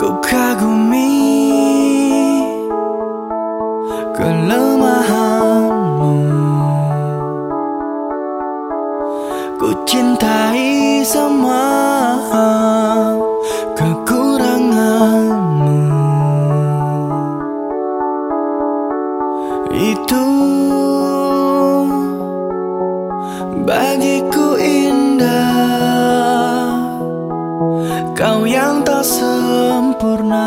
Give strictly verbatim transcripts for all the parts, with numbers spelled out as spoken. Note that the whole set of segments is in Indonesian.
Ku kagumi kelemahanmu, ku cintai semua kekuranganmu. Itu bagiku indah, kau yang tak sempurna.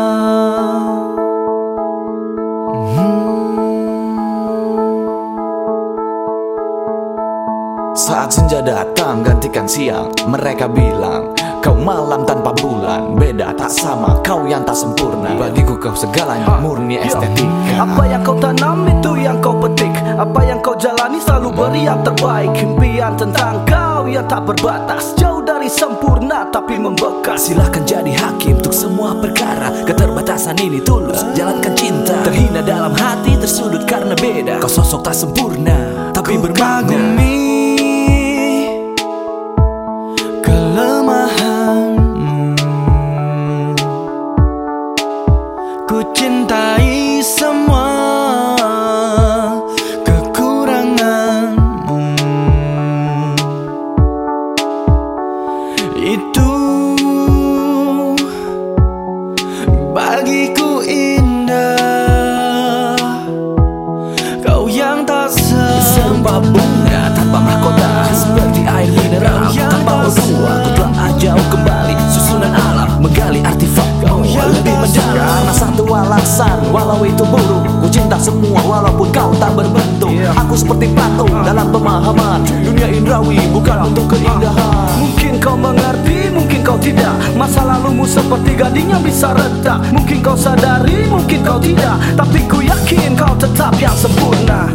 Saat senja datang gantikan siang, mereka bilang kau malam tanpa bulan. Beda tak sama, kau yang tak sempurna. Bagiku kau segalanya, murni estetika. Apa yang kau tanam itu yang kau petik, apa yang kau jalani selalu beri yang terbaik. Impian tentang kau yang tak berbatas, jauh dari sempurna tapi membekas. Silahkan jadi hakim untuk semua perkara. Keterbatasan ini tulus, jalankan cinta. Terhina dalam hati, tersudut karena beda. Kau sosok tak sempurna, tapi bermakna. Ku cintai semua kekuranganmu. Itu bagiku indah, kau yang tak sembah bunga tanpa mahkota, seperti air mineral tanpa odua. Ku telah ajau kembali susunan alam, menggali artefak kau lebih mendalam. Karena satu alasan, walau itu buruk, ku cinta semua walaupun kau tak berbentuk. Aku seperti patung dalam pemahaman, dunia indrawi bukan untuk keindahan. Mungkin kau mengerti, mungkin kau tidak. Masa lalumu seperti gading yang bisa retak. Mungkin kau sadari, mungkin kau tidak. Tapi ku yakin kau tetap yang sempurna.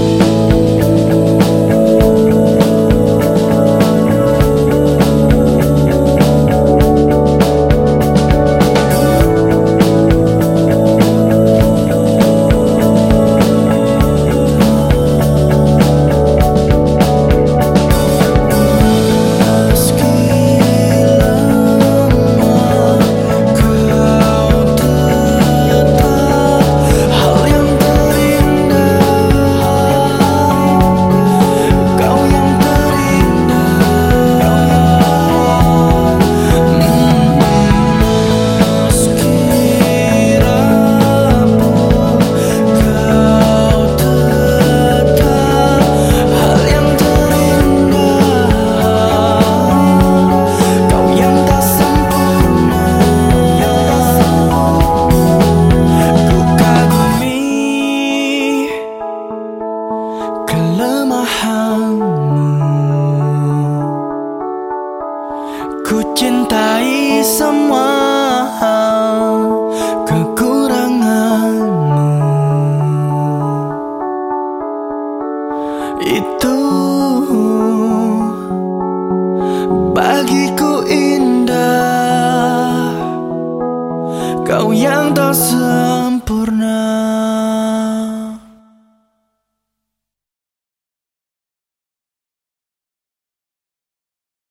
Ku cintai semua kekuranganmu. Itu bagiku indah, kau yang tak sempurna.